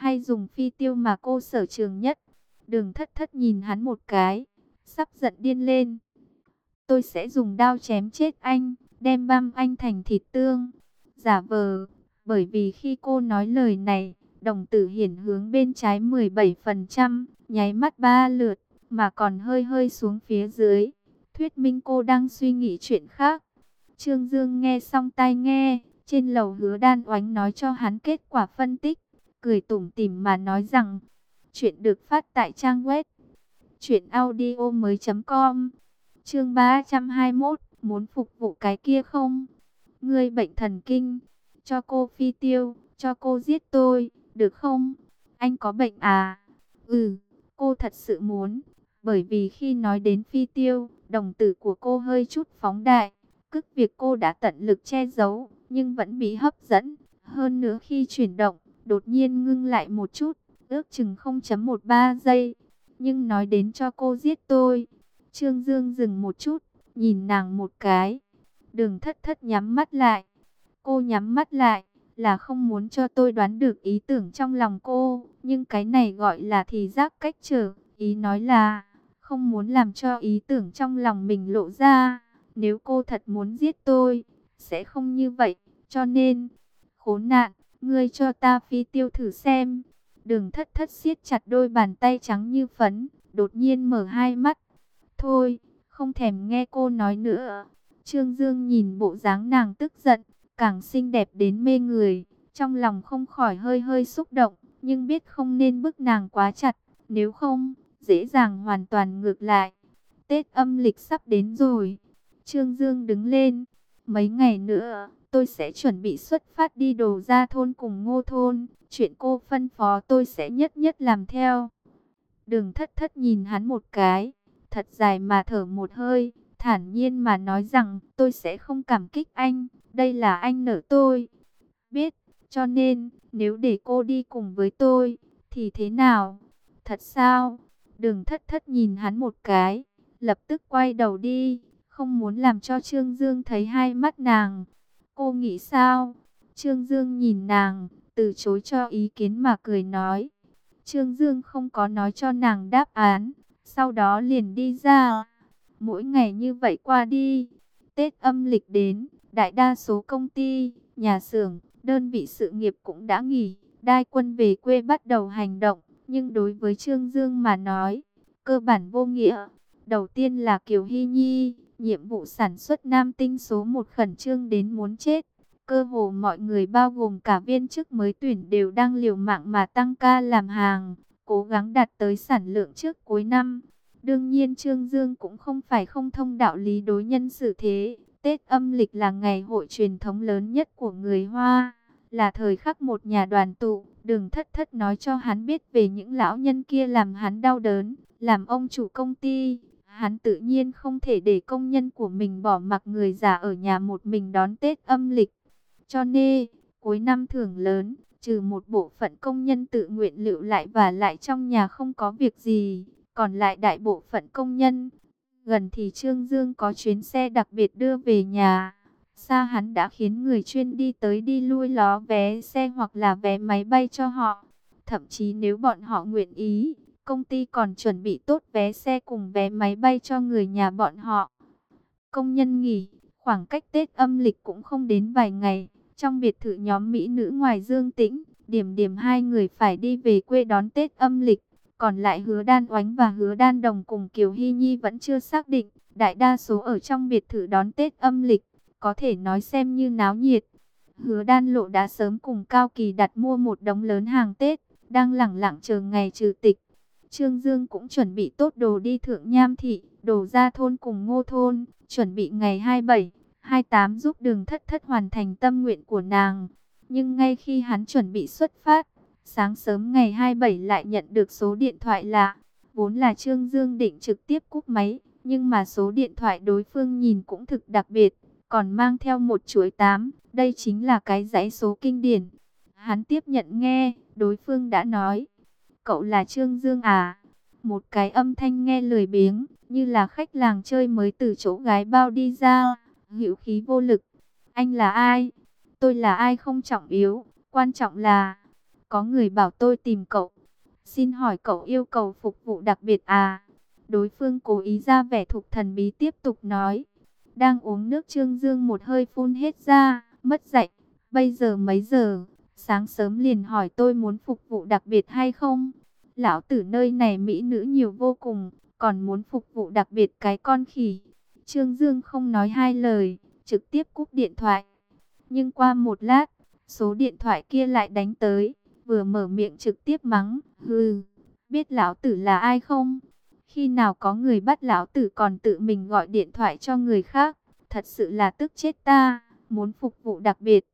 hay dùng phi tiêu mà cô sở trường nhất? Đường Thất Thất nhìn hắn một cái, sắp giận điên lên. Tôi sẽ dùng đao chém chết anh, đem băm anh thành thịt tương. Giả vờ, bởi vì khi cô nói lời này, đồng tử hiển hướng bên trái 17%, nháy mắt 3 lượt, mà còn hơi hơi xuống phía dưới. Thuyết minh cô đang suy nghĩ chuyện khác. Trương Dương nghe xong tai nghe, trên lầu Hứa Đan Oánh nói cho hắn kết quả phân tích, cười tủm tỉm mà nói rằng, chuyện được phát tại trang web truyệnaudiomoi.com. Chương 321, muốn phục vụ cái kia không? Ngươi bệnh thần kinh, cho cô phi tiêu, cho cô giết tôi, được không? Anh có bệnh à? Ừ, cô thật sự muốn, bởi vì khi nói đến phi tiêu, đồng tử của cô hơi chút phóng đại, cứ việc cô đã tận lực che giấu, nhưng vẫn bị hấp dẫn. Hơn nữa khi chuyển động, đột nhiên ngưng lại một chút, ước chừng 0,13 giây. Nhưng nói đến cho cô giết tôi, Trương Dương dừng một chút, nhìn nàng một cái. Đường Thất Thất nhắm mắt lại. Cô nhắm mắt lại là không muốn cho tôi đoán được ý tưởng trong lòng cô. Nhưng cái này gọi là thì giác cách trở. Ý nói là không muốn làm cho ý tưởng trong lòng mình lộ ra. Nếu cô thật muốn giết tôi, sẽ không như vậy. Cho nên, khốn nạn, ngươi cho ta phi tiêu thử xem. Đường Thất Thất siết chặt đôi bàn tay trắng như phấn, đột nhiên mở hai mắt. Thôi, không thèm nghe cô nói nữa. Trương Dương nhìn bộ dáng nàng tức giận, càng xinh đẹp đến mê người. Trong lòng không khỏi hơi hơi xúc động, nhưng biết không nên bức nàng quá chặt. Nếu không, dễ dàng hoàn toàn ngược lại. Tết âm lịch sắp đến rồi. Trương Dương đứng lên. Mấy ngày nữa, tôi sẽ chuẩn bị xuất phát đi Đồ Gia thôn cùng Ngô thôn. Chuyện cô phân phó tôi sẽ nhất nhất làm theo. Đường Thất Thất nhìn hắn một cái, thật dài mà thở một hơi, thản nhiên mà nói rằng tôi sẽ không cảm kích anh, đây là anh nợ tôi. Biết, cho nên nếu để cô đi cùng với tôi, thì thế nào? Thật sao? Đường Thất Thất nhìn hắn một cái, lập tức quay đầu đi, không muốn làm cho Trương Dương thấy hai mắt nàng. Cô nghĩ sao? Trương Dương nhìn nàng, từ chối cho ý kiến mà cười nói. Trương Dương không có nói cho nàng đáp án, sau đó liền đi ra. Mỗi ngày như vậy qua đi, Tết âm lịch đến, đại đa số công ty, nhà xưởng, đơn vị sự nghiệp cũng đã nghỉ, đai quân về quê bắt đầu hành động, nhưng đối với Trương Dương mà nói, cơ bản vô nghĩa. Đầu tiên là Kiều Hy Nhi, nhiệm vụ sản xuất nam tinh số 1 khẩn trương đến muốn chết. Cơ hồ mọi người bao gồm cả viên chức mới tuyển đều đang liều mạng mà tăng ca làm hàng, cố gắng đạt tới sản lượng trước cuối năm. Đương nhiên Trương Dương cũng không phải không thông đạo lý đối nhân xử thế. Tết âm lịch là ngày hội truyền thống lớn nhất của người Hoa, là thời khắc một nhà đoàn tụ. Đường Thất Thất nói cho hắn biết về những lão nhân kia làm hắn đau đớn. Làm ông chủ công ty, hắn tự nhiên không thể để công nhân của mình bỏ mặc người già ở nhà một mình đón Tết âm lịch. Cho nên, cuối năm thưởng lớn, trừ một bộ phận công nhân tự nguyện lưu lại và lại trong nhà không có việc gì, còn lại đại bộ phận công nhân, gần thì Trương Dương có chuyến xe đặc biệt đưa về nhà. Xa hắn đã khiến người chuyên đi tới đi lui ló vé xe hoặc là vé máy bay cho họ. Thậm chí nếu bọn họ nguyện ý, công ty còn chuẩn bị tốt vé xe cùng vé máy bay cho người nhà bọn họ. Công nhân nghỉ, khoảng cách Tết âm lịch cũng không đến vài ngày. Trong biệt thự nhóm mỹ nữ ngoài Dương Tĩnh, Điểm Điểm hai người phải đi về quê đón Tết âm lịch. Còn lại Hứa Đan Oánh và Hứa Đan Đồng cùng Kiều Hy Nhi vẫn chưa xác định. Đại đa số ở trong biệt thự đón Tết âm lịch, có thể nói xem như náo nhiệt. Hứa Đan Lộ đã sớm cùng Cao Kỳ đặt mua một đống lớn hàng Tết, đang lẳng lặng chờ ngày trừ tịch. Trương Dương cũng chuẩn bị tốt đồ đi Thượng Nham Thị, Đồ Gia thôn cùng Ngô thôn, chuẩn bị ngày 27, 28 giúp Đường Thất Thất hoàn thành tâm nguyện của nàng. Nhưng ngay khi hắn chuẩn bị xuất phát, sáng sớm ngày 27 lại nhận được số điện thoại lạ. Vốn là Trương Dương định trực tiếp cúp máy, nhưng mà số điện thoại đối phương nhìn cũng thực đặc biệt, còn mang theo một chuỗi 8, đây chính là cái dãy số kinh điển. Hắn tiếp nhận nghe, đối phương đã nói: "Cậu là Trương Dương à?" Một cái âm thanh nghe lười biếng, như là khách làng chơi mới từ chỗ gái bao đi ra, hữu khí vô lực. "Anh là ai?" "Tôi là ai không trọng yếu, quan trọng là..." có người bảo tôi tìm cậu. Xin hỏi cậu yêu cầu phục vụ đặc biệt à? Đối phương cố ý ra vẻ thục thần bí tiếp tục nói. Đang uống nước Trương Dương một hơi phun hết ra, mất dạy. Bây giờ mấy giờ? Sáng sớm liền hỏi tôi muốn phục vụ đặc biệt hay không? Lão tử nơi này mỹ nữ nhiều vô cùng, còn muốn phục vụ đặc biệt cái con khỉ. Trương Dương không nói hai lời, trực tiếp cúp điện thoại. Nhưng qua một lát, số điện thoại kia lại đánh tới, vừa mở miệng trực tiếp mắng, hừ, biết lão tử là ai không? Khi nào có người bắt lão tử còn tự mình gọi điện thoại cho người khác, thật sự là tức chết ta, muốn phục vụ đặc biệt.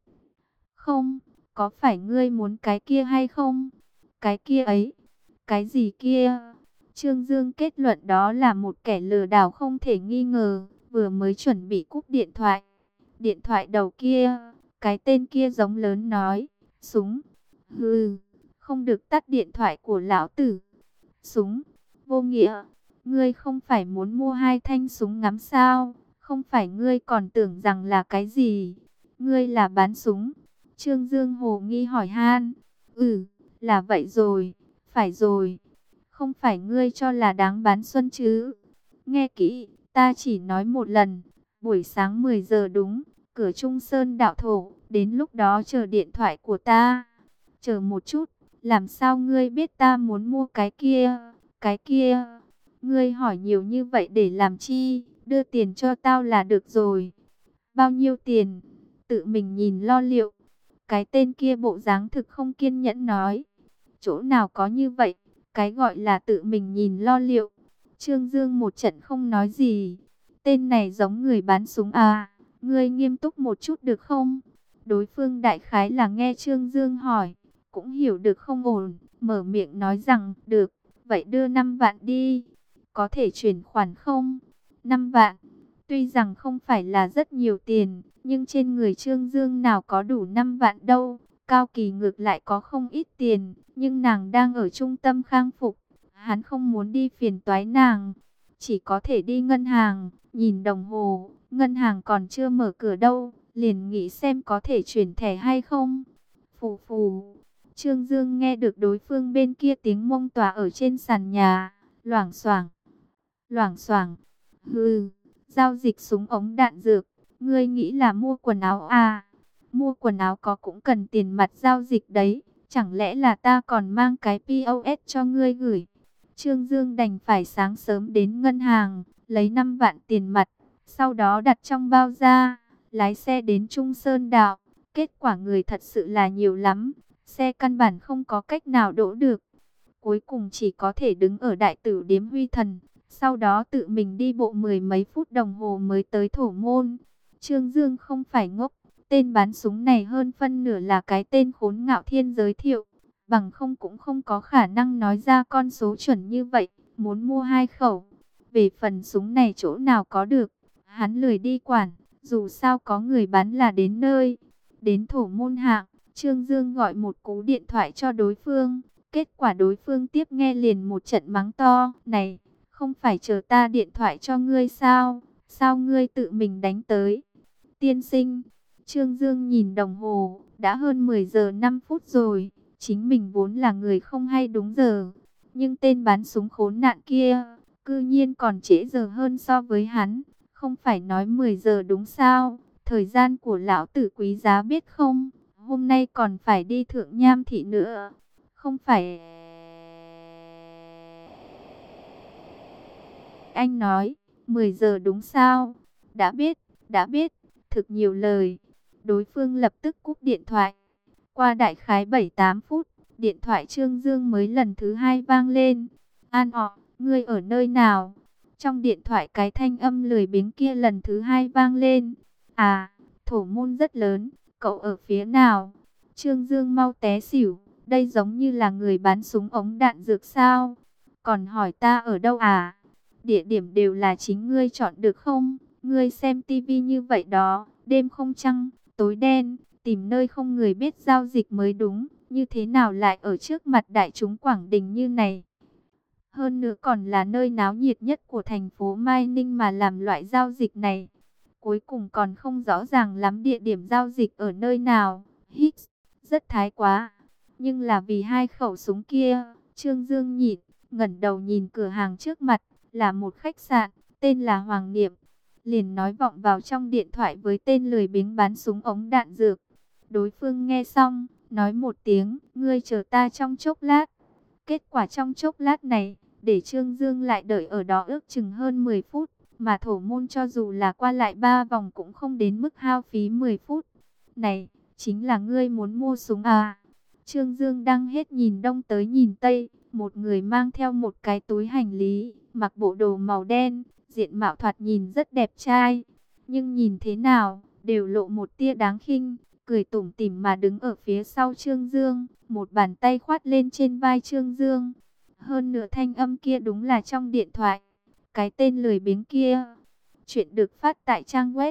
Không, có phải ngươi muốn cái kia hay không? Cái kia ấy, cái gì kia? Trương Dương kết luận đó là một kẻ lừa đảo không thể nghi ngờ, vừa mới chuẩn bị cúp điện thoại. Điện thoại đầu kia, cái tên kia giống lớn nói, súng, hừ, không được tắt điện thoại của lão tử. Súng, vô nghĩa, ngươi không phải muốn mua 2 thanh súng ngắm sao? Không phải ngươi còn tưởng rằng là cái gì? Ngươi là bán súng? Trương Dương hồ nghi hỏi han. Ừ, là vậy rồi, phải rồi. Không phải ngươi cho là đáng bán xuân chứ? Nghe kỹ, ta chỉ nói một lần. Buổi sáng 10 giờ đúng, cửa Trung Sơn đạo thổ, đến lúc đó chờ điện thoại của ta. Chờ một chút, làm sao ngươi biết ta muốn mua cái kia, cái kia? Ngươi hỏi nhiều như vậy để làm chi? Đưa tiền cho tao là được rồi. Bao nhiêu tiền? Tự mình nhìn lo liệu. Cái tên kia bộ dáng thực không kiên nhẫn nói. Chỗ nào có như vậy? Cái gọi là tự mình nhìn lo liệu. Trương Dương một trận không nói gì. Tên này giống người bán súng à? Ngươi nghiêm túc một chút được không? Đối phương đại khái là nghe Trương Dương hỏi, cũng hiểu được không ổn, mở miệng nói rằng, được, vậy đưa 5 vạn đi. Có thể chuyển khoản không? 5 vạn. Tuy rằng không phải là rất nhiều tiền, nhưng trên người Trương Dương nào có đủ 5 vạn đâu. Cao Kỳ ngược lại có không ít tiền, nhưng nàng đang ở trung tâm khang phục. Hắn không muốn đi phiền toái nàng, chỉ có thể đi ngân hàng, nhìn đồng hồ, ngân hàng còn chưa mở cửa đâu, liền nghĩ xem có thể chuyển thẻ hay không. Phù phù, Trương Dương nghe được đối phương bên kia tiếng mông tòa ở trên sàn nhà, loảng xoảng, loảng xoảng, hừ. Giao dịch súng ống đạn dược, ngươi nghĩ là mua quần áo à? Mua quần áo có cũng cần tiền mặt giao dịch đấy, chẳng lẽ là ta còn mang cái POS cho ngươi gửi? Trương Dương đành phải sáng sớm đến ngân hàng, lấy 5 vạn tiền mặt, sau đó đặt trong bao ra, lái xe đến Trung Sơn Đạo. Kết quả người thật sự là nhiều lắm, xe căn bản không có cách nào đỗ được. Cuối cùng chỉ có thể đứng ở đại tử điếm Huy Thần. Sau đó tự mình đi bộ 10 mấy phút đồng hồ mới tới Thổ Môn. Trương Dương không phải ngốc, tên bán súng này hơn phân nửa là cái tên Khốn Ngạo Thiên giới thiệu. Bằng không cũng không có khả năng nói ra con số chuẩn như vậy, muốn mua 2 khẩu. Về phần súng này chỗ nào có được, hắn lười đi quản, dù sao có người bán là đến nơi. Đến Thổ Môn hạng, Trương Dương gọi một cú điện thoại cho đối phương. Kết quả đối phương tiếp nghe liền một trận mắng to, này, không phải chờ ta điện thoại cho ngươi sao? Sao ngươi tự mình đánh tới? Tiên sinh, Trương Dương nhìn đồng hồ, đã hơn 10 giờ 5 phút rồi. Chính mình vốn là người không hay đúng giờ. Nhưng tên bán súng khốn nạn kia, cư nhiên còn trễ giờ hơn so với hắn. Không phải nói 10 giờ đúng sao? Thời gian của lão tử quý giá biết không? Hôm nay còn phải đi Thượng Nham Thị nữa. Không phải... Anh nói, 10 giờ đúng sao? Đã biết, thực nhiều lời. Đối phương lập tức cúp điện thoại. Qua đại khái 7-8 phút, điện thoại Trương Dương mới lần thứ 2 vang lên. An ọ, ngươi ở nơi nào? Trong điện thoại cái thanh âm lười biếng kia lần thứ 2 vang lên. À, Thổ Môn rất lớn, cậu ở phía nào? Trương Dương mau té xỉu, đây giống như là người bán súng ống đạn dược sao? Còn hỏi ta ở đâu à? Địa điểm đều là chính ngươi chọn được không? Ngươi xem tivi như vậy đó, đêm không trăng, tối đen, tìm nơi không người biết giao dịch mới đúng. Như thế nào lại ở trước mặt đại chúng Quảng Đình như này? Hơn nữa còn là nơi náo nhiệt nhất của thành phố Mai Ninh mà làm loại giao dịch này. Cuối cùng còn không rõ ràng lắm địa điểm giao dịch ở nơi nào. Hít, rất thái quá. Nhưng là vì hai khẩu súng kia, Trương Dương nhịn, ngẩng đầu nhìn cửa hàng trước mặt, là một khách sạn, tên là Hoàng Niệm. Liền nói vọng vào trong điện thoại với tên lười biếng bán súng ống đạn dược. Đối phương nghe xong, nói một tiếng, ngươi chờ ta trong chốc lát. Kết quả trong chốc lát này, để Trương Dương lại đợi ở đó ước chừng hơn 10 phút. Mà thổ môn cho dù là qua lại 3 vòng cũng không đến mức hao phí 10 phút. Này, chính là ngươi muốn mua súng à? Trương Dương đang hết nhìn đông tới nhìn tây. Một người mang theo một cái túi hành lý, mặc bộ đồ màu đen, diện mạo thoạt nhìn rất đẹp trai. Nhưng nhìn thế nào, đều lộ một tia đáng khinh, cười tủm tỉm mà đứng ở phía sau Trương Dương. Một bàn tay khoát lên trên vai Trương Dương. Hơn nửa thanh âm kia đúng là trong điện thoại. Cái tên lười biếng kia. Chuyện được phát tại trang web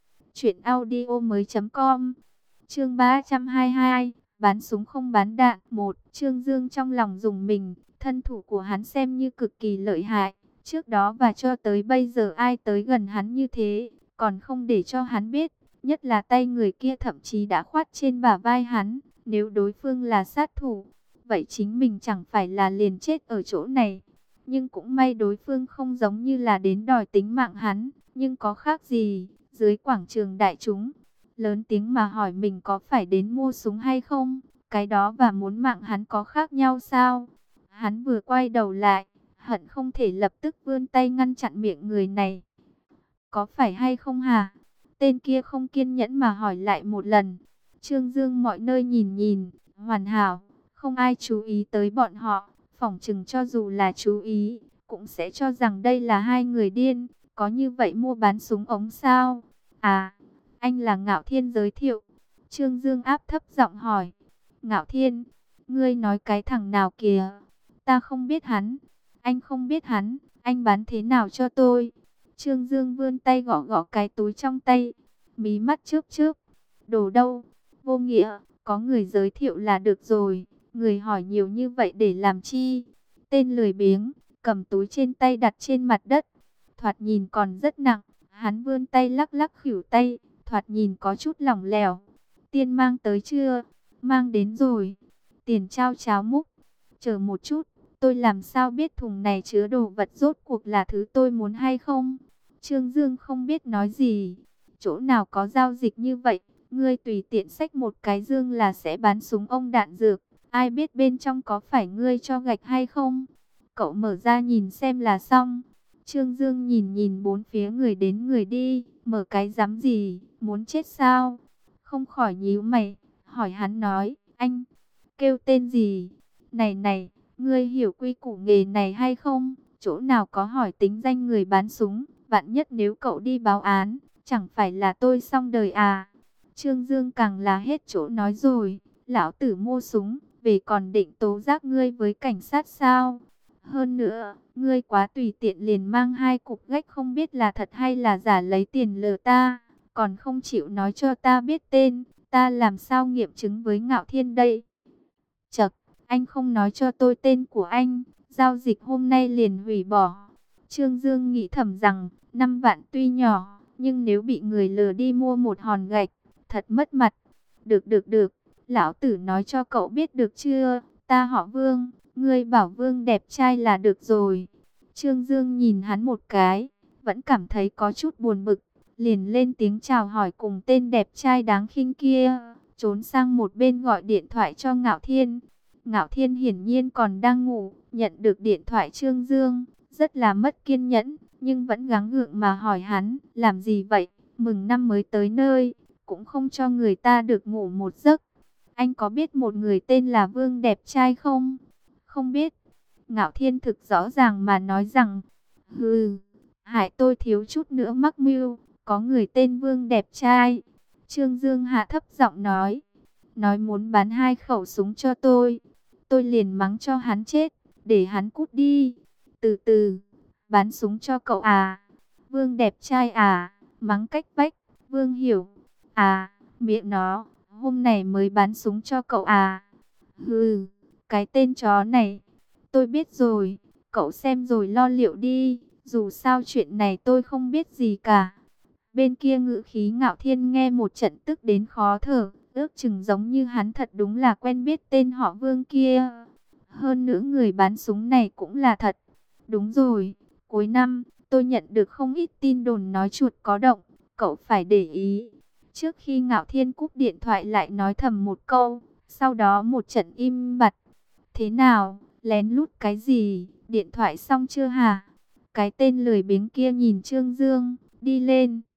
truyệnaudiomoi.com. Chương 322, bán súng không bán đạn. Một, Trương Dương trong lòng rùng mình, thân thủ của hắn xem như cực kỳ lợi hại. Trước đó và cho tới bây giờ ai tới gần hắn như thế, còn không để cho hắn biết. Nhất là tay người kia thậm chí đã khoát trên bả vai hắn. Nếu đối phương là sát thủ, vậy chính mình chẳng phải là liền chết ở chỗ này. Nhưng cũng may đối phương không giống như là đến đòi tính mạng hắn. Nhưng có khác gì, dưới quảng trường đại chúng, lớn tiếng mà hỏi mình có phải đến mua súng hay không? Cái đó và muốn mạng hắn có khác nhau sao? Hắn vừa quay đầu lại, hận không thể lập tức vươn tay ngăn chặn miệng người này. Có phải hay không hả? Tên kia không kiên nhẫn mà hỏi lại một lần. Trương Dương mọi nơi nhìn nhìn, hoàn hảo, không ai chú ý tới bọn họ. Phỏng chừng cho dù là chú ý, cũng sẽ cho rằng đây là hai người điên. Có như vậy mua bán súng ống sao? À, anh là Ngạo Thiên giới thiệu. Trương Dương áp thấp giọng hỏi. Ngạo Thiên, ngươi nói cái thằng nào kìa? Ta không biết hắn. Anh không biết hắn, anh bán thế nào cho tôi? Trương Dương vươn tay gõ gõ cái túi trong tay. Mí mắt chớp chớp. Đồ đâu? Vô nghĩa, có người giới thiệu là được rồi. Người hỏi nhiều như vậy để làm chi? Tên lười biếng, cầm túi trên tay đặt trên mặt đất. Thoạt nhìn còn rất nặng. Hắn vươn tay lắc lắc khuỷu tay. Thoạt nhìn có chút lỏng lẻo. Tiên mang tới chưa? Mang đến rồi. Tiền trao cháo múc. Chờ một chút, tôi làm sao biết thùng này chứa đồ vật rốt cuộc là thứ tôi muốn hay không? Trương Dương không biết nói gì. Chỗ nào có giao dịch như vậy? Ngươi tùy tiện xách một cái dương là sẽ bán súng ống đạn dược. Ai biết bên trong có phải ngươi cho gạch hay không? Cậu mở ra nhìn xem là xong. Trương Dương nhìn nhìn bốn phía người đến người đi. Mở cái dám gì? Muốn chết sao? Không khỏi nhíu mày. Hỏi hắn nói, anh kêu tên gì? Này này, ngươi hiểu quy củ nghề này hay không? Chỗ nào có hỏi tính danh người bán súng? Vạn nhất nếu cậu đi báo án, chẳng phải là tôi xong đời à? Trương Dương càng là hết chỗ nói rồi. Lão tử mua súng, về còn định tố giác ngươi với cảnh sát sao? Hơn nữa, ngươi quá tùy tiện liền mang hai cục gách không biết là thật hay là giả lấy tiền lừa ta. Còn không chịu nói cho ta biết tên, ta làm sao nghiệm chứng với Ngạo Thiên đây? Chậc, anh không nói cho tôi tên của anh, giao dịch hôm nay liền hủy bỏ. Trương Dương nghĩ thầm rằng, 5 vạn tuy nhỏ, nhưng nếu bị người lừa đi mua một hòn gạch, thật mất mặt. Được, lão tử nói cho cậu biết được chưa, ta họ Vương, ngươi bảo Vương đẹp trai là được rồi. Trương Dương nhìn hắn một cái, vẫn cảm thấy có chút buồn bực, liền lên tiếng chào hỏi cùng tên đẹp trai đáng khinh kia, trốn sang một bên gọi điện thoại cho Ngạo Thiên. Ngạo Thiên hiển nhiên còn đang ngủ, nhận được điện thoại Trương Dương, rất là mất kiên nhẫn, nhưng vẫn gắng gượng mà hỏi hắn, làm gì vậy, mừng năm mới tới nơi, cũng không cho người ta được ngủ một giấc. Anh có biết một người tên là Vương đẹp trai không? Không biết. Ngạo Thiên thực rõ ràng mà nói rằng, hừ, hại tôi thiếu chút nữa mắc mưu, có người tên Vương đẹp trai. Trương Dương hạ thấp giọng nói muốn bán hai khẩu súng cho tôi liền mắng cho hắn chết, để hắn cút đi. Từ từ, bán súng cho cậu à? Vương đẹp trai à? Mắng cách vách, Vương hiểu. À, miệng nó, hôm nay mới bán súng cho cậu à? Hừ, cái tên chó này. Tôi biết rồi, cậu xem rồi lo liệu đi, dù sao chuyện này tôi không biết gì cả. Bên kia ngữ khí Ngạo Thiên nghe một trận tức đến khó thở, Ước chừng giống như hắn thật đúng là quen biết tên họ Vương kia. Hơn nữa người bán súng này cũng là thật. Đúng rồi, cuối năm tôi nhận được không ít tin đồn nói chuột có động, cậu phải để ý. Trước khi Ngạo Thiên cúp điện thoại lại nói thầm một câu, sau đó một trận im bặt. Thế nào, lén lút cái gì, điện thoại xong chưa hả? Cái tên lười biếng kia nhìn Trương Dương, đi lên.